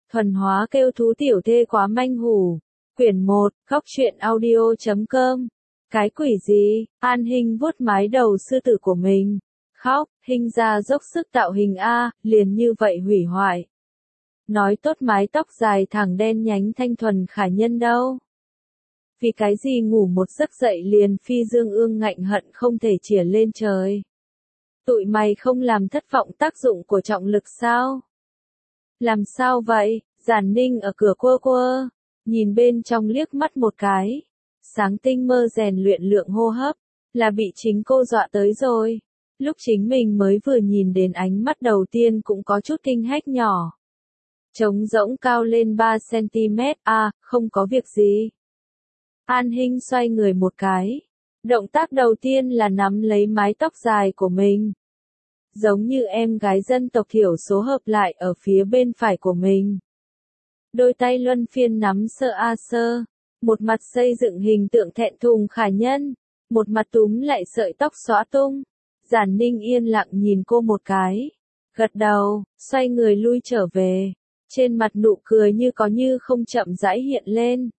Thuần hóa kêu thú tiểu thê quá manh hủ. Quyển 1, Góc truyện audio.com. Cái quỷ gì? An Hinh vuốt mái đầu sư tử của mình. Khóc, Hinh ra dốc sức tạo hình A, liền như vậy hủy hoại. Nói tốt mái tóc dài thẳng đen nhánh thanh thuần khả nhân đâu. Vì cái gì ngủ một giấc dậy liền phi dương ương ngạnh hận không thể chìa lên trời. Tụi mày không làm thất vọng tác dụng của trọng lực sao? Làm sao vậy? Giản Ninh ở cửa quơ quơ, nhìn bên trong liếc mắt một cái. Sáng tinh mơ rèn luyện lượng hô hấp, là bị chính cô dọa tới rồi. Lúc chính mình mới vừa nhìn đến ánh mắt đầu tiên cũng có chút kinh hách nhỏ. Trống rỗng cao lên 3cm, không có việc gì. An Hinh xoay người một cái. Động tác đầu tiên là nắm lấy mái tóc dài của mình. Giống như em gái dân tộc thiểu số hợp lại ở phía bên phải của mình. Đôi tay luân phiên nắm sơ, một mặt xây dựng hình tượng thẹn thùng khả nhân, một mặt túm lại sợi tóc xõa tung. Giản Ninh yên lặng nhìn cô một cái, gật đầu, xoay người lui trở về, trên mặt nụ cười như có như không chậm rãi hiện lên.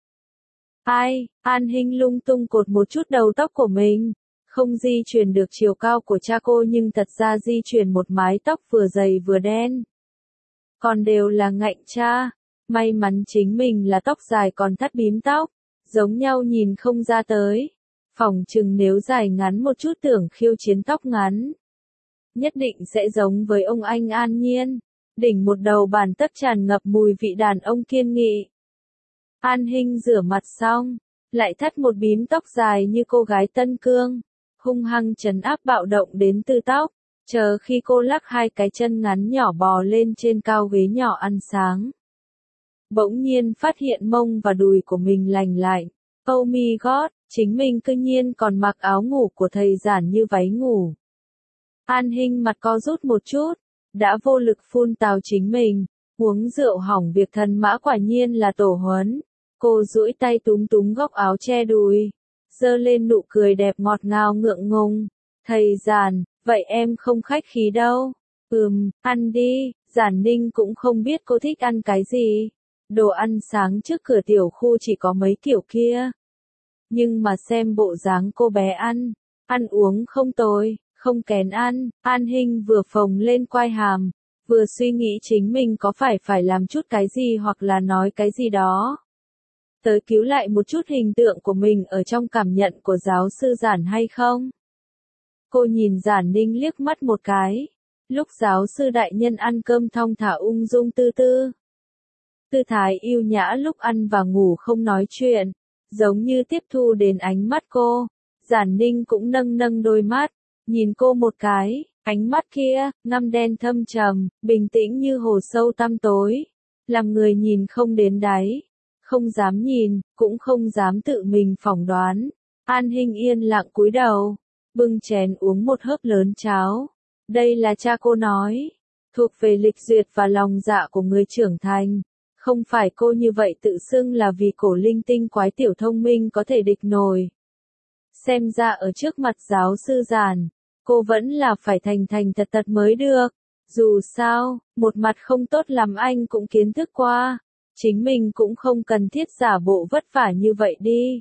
An Hinh lung tung cột một chút đầu tóc của mình, không di chuyển được chiều cao của cha cô nhưng thật ra di chuyển một mái tóc vừa dày vừa đen. Còn đều là ngạnh cha, may mắn chính mình là tóc dài còn thắt bím tóc, giống nhau nhìn không ra tới. Phỏng chừng nếu dài ngắn một chút tưởng khiêu chiến tóc ngắn. Nhất định sẽ giống với ông anh An Nhiên, đỉnh một đầu bàn tất tràn ngập mùi vị đàn ông kiên nghị. An Hinh rửa mặt xong, lại thắt một bím tóc dài như cô gái Tân Cương, hung hăng trấn áp bạo động đến từ tóc, chờ khi cô lắc hai cái chân ngắn nhỏ bò lên trên cao ghế nhỏ ăn sáng. Bỗng nhiên phát hiện mông và đùi của mình lành lạnh. Oh my god, chính mình cư nhiên còn mặc áo ngủ của thầy Giản như váy ngủ. An Hinh mặt co rút một chút, đã vô lực phun tào chính mình, uống rượu hỏng việc thần mã quả nhiên là tổ huấn. Cô duỗi tay túm túm góc áo che đùi, giơ lên nụ cười đẹp ngọt ngào ngượng ngùng. Thầy Giản, vậy em không khách khí đâu. Ăn đi. Giản Ninh cũng không biết cô thích ăn cái gì. Đồ ăn sáng trước cửa tiểu khu chỉ có mấy kiểu kia. Nhưng mà xem bộ dáng cô bé ăn uống không tồi, không kén ăn. An Hinh vừa phồng lên quai hàm, vừa suy nghĩ chính mình có phải làm chút cái gì hoặc là nói cái gì đó. Tới cứu lại một chút hình tượng của mình ở trong cảm nhận của giáo sư Giản hay không? Cô nhìn Giản Ninh liếc mắt một cái. Lúc giáo sư đại nhân ăn cơm thong thả ung dung tư thái yêu nhã lúc ăn và ngủ không nói chuyện, giống như tiếp thu đến ánh mắt cô. Giản Ninh cũng nâng đôi mắt, nhìn cô một cái, ánh mắt kia, ngăm đen thâm trầm, bình tĩnh như hồ sâu tăm tối, làm người nhìn không đến đáy, không dám nhìn, cũng không dám tự mình phỏng đoán. An Hinh yên lặng cúi đầu, bưng chén uống một hớp lớn cháo. Đây là cha cô nói, thuộc về lịch duyệt và lòng dạ của người trưởng thành. Không phải cô như vậy tự xưng là vì cổ linh tinh quái tiểu thông minh có thể địch nổi. Xem ra ở trước mặt giáo sư Giản, cô vẫn là phải thành thật mới được. Dù sao, một mặt không tốt lắm anh cũng kiến thức qua. Chính mình cũng không cần thiết giả bộ vất vả như vậy đi.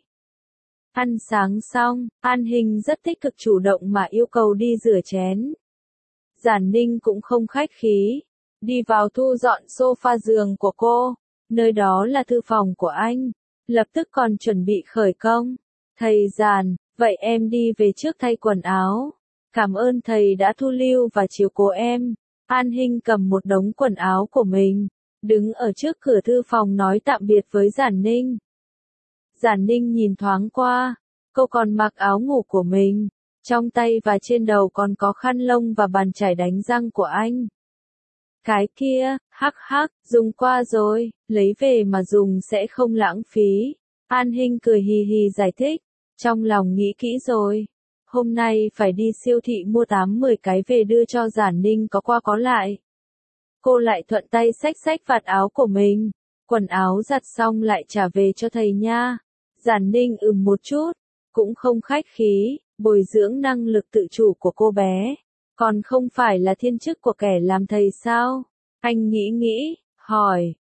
Ăn sáng xong, An Hinh rất tích cực chủ động mà yêu cầu đi rửa chén. Giản Ninh cũng không khách khí, đi vào thu dọn sofa giường của cô, nơi đó là thư phòng của anh, lập tức còn chuẩn bị khởi công. Thầy Giản, vậy em đi về trước thay quần áo. Cảm ơn thầy đã thu lưu và chiếu cố em. An Hinh cầm một đống quần áo của mình, đứng ở trước cửa thư phòng nói tạm biệt với Giản Ninh. Giản Ninh nhìn thoáng qua, cô còn mặc áo ngủ của mình, trong tay và trên đầu còn có khăn lông và bàn chải đánh răng của anh. Cái kia, dùng qua rồi, lấy về mà dùng sẽ không lãng phí. An Hinh cười hì hì giải thích, trong lòng nghĩ kỹ rồi. Hôm nay phải đi siêu thị mua 8-10 cái về đưa cho Giản Ninh có qua có lại. Cô lại thuận tay xách vạt áo của mình, quần áo giặt xong lại trả về cho thầy nha. Giản Ninh một chút, cũng không khách khí, bồi dưỡng năng lực tự chủ của cô bé. Còn không phải là thiên chức của kẻ làm thầy sao? Anh nghĩ, hỏi,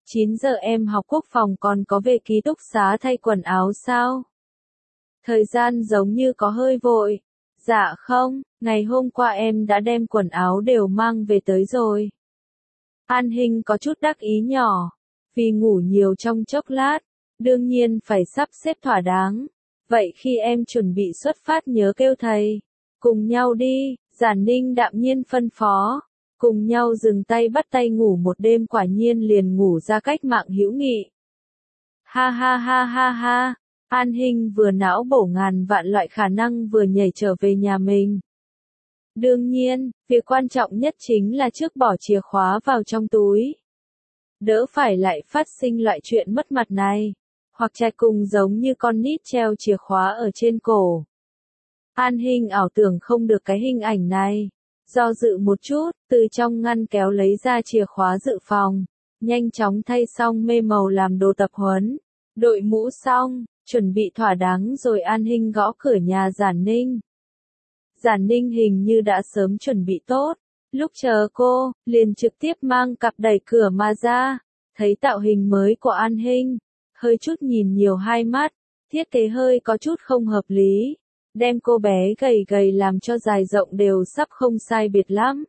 9 giờ em học quốc phòng còn có về ký túc xá thay quần áo sao? Thời gian giống như có hơi vội. Dạ không, ngày hôm qua em đã đem quần áo đều mang về tới rồi. An Hinh có chút đắc ý nhỏ. Vì ngủ nhiều trong chốc lát, đương nhiên phải sắp xếp thỏa đáng. Vậy khi em chuẩn bị xuất phát nhớ kêu thầy. Cùng nhau đi, Giản Ninh đạm nhiên phân phó. Cùng nhau dừng tay bắt tay ngủ một đêm quả nhiên liền ngủ ra cách mạng hữu nghị. Ha ha ha ha ha, An Hinh vừa não bổ ngàn vạn loại khả năng vừa nhảy trở về nhà mình. Đương nhiên, việc quan trọng nhất chính là trước bỏ chìa khóa vào trong túi. Đỡ phải lại phát sinh loại chuyện mất mặt này. Hoặc chạy cùng giống như con nít treo chìa khóa ở trên cổ. An Hinh ảo tưởng không được cái hình ảnh này. Do dự một chút, từ trong ngăn kéo lấy ra chìa khóa dự phòng. Nhanh chóng thay xong mê màu làm đồ tập huấn. Đội mũ xong, chuẩn bị thỏa đáng rồi An Hinh gõ cửa nhà Giản Ninh. Giản Ninh hình như đã sớm chuẩn bị tốt. Lúc chờ cô, liền trực tiếp mang cặp đẩy cửa mà ra. Thấy tạo hình mới của An Hinh. Hơi chút nhìn nhiều hai mắt. Thiết kế hơi có chút không hợp lý. Đem cô bé gầy gầy làm cho dài rộng đều sắp không sai biệt lắm.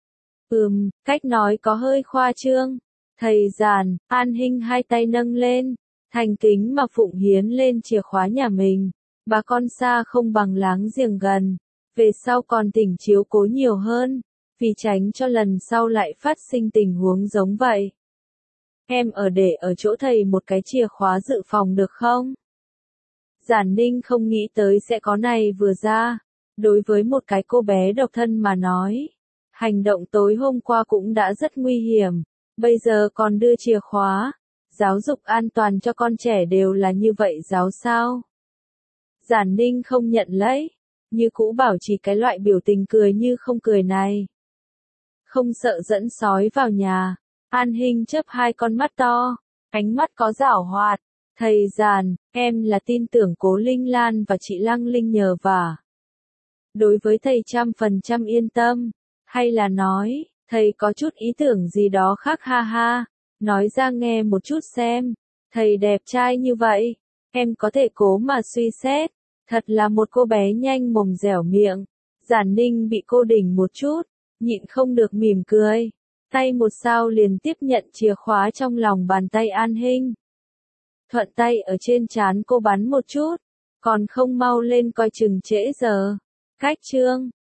Cách nói có hơi khoa trương. Thầy Giản, An Hinh hai tay nâng lên. Thành kính mà phụng hiến lên chìa khóa nhà mình. Bà con xa không bằng láng giềng gần. Về sau còn tỉnh chiếu cố nhiều hơn. Vì tránh cho lần sau lại phát sinh tình huống giống vậy. Em để ở chỗ thầy một cái chìa khóa dự phòng được không? Giản Ninh không nghĩ tới sẽ có này vừa ra. Đối với một cái cô bé độc thân mà nói. Hành động tối hôm qua cũng đã rất nguy hiểm. Bây giờ còn đưa chìa khóa. Giáo dục an toàn cho con trẻ đều là như vậy giáo sao? Giản Ninh không nhận lấy. Như cũ bảo trì cái loại biểu tình cười như không cười này. Không sợ dẫn sói vào nhà. An Hinh chớp hai con mắt to. Ánh mắt có giảo hoạt. Thầy Giản, em là tin tưởng Cố Linh Lan và chị Lăng Linh nhờ vả. Đối với thầy 100% yên tâm. Hay là nói, thầy có chút ý tưởng gì đó khác ha ha. Nói ra nghe một chút xem. Thầy đẹp trai như vậy. Em có thể cố mà suy xét. Thật là một cô bé nhanh mồm dẻo miệng. Giản Ninh bị cô đỉnh một chút. Nhịn không được mỉm cười. Tay một sao liền tiếp nhận chìa khóa trong lòng bàn tay An Hinh. Thuận tay ở trên trán cô bắn một chút. Còn không mau lên coi chừng trễ giờ. Cách chương.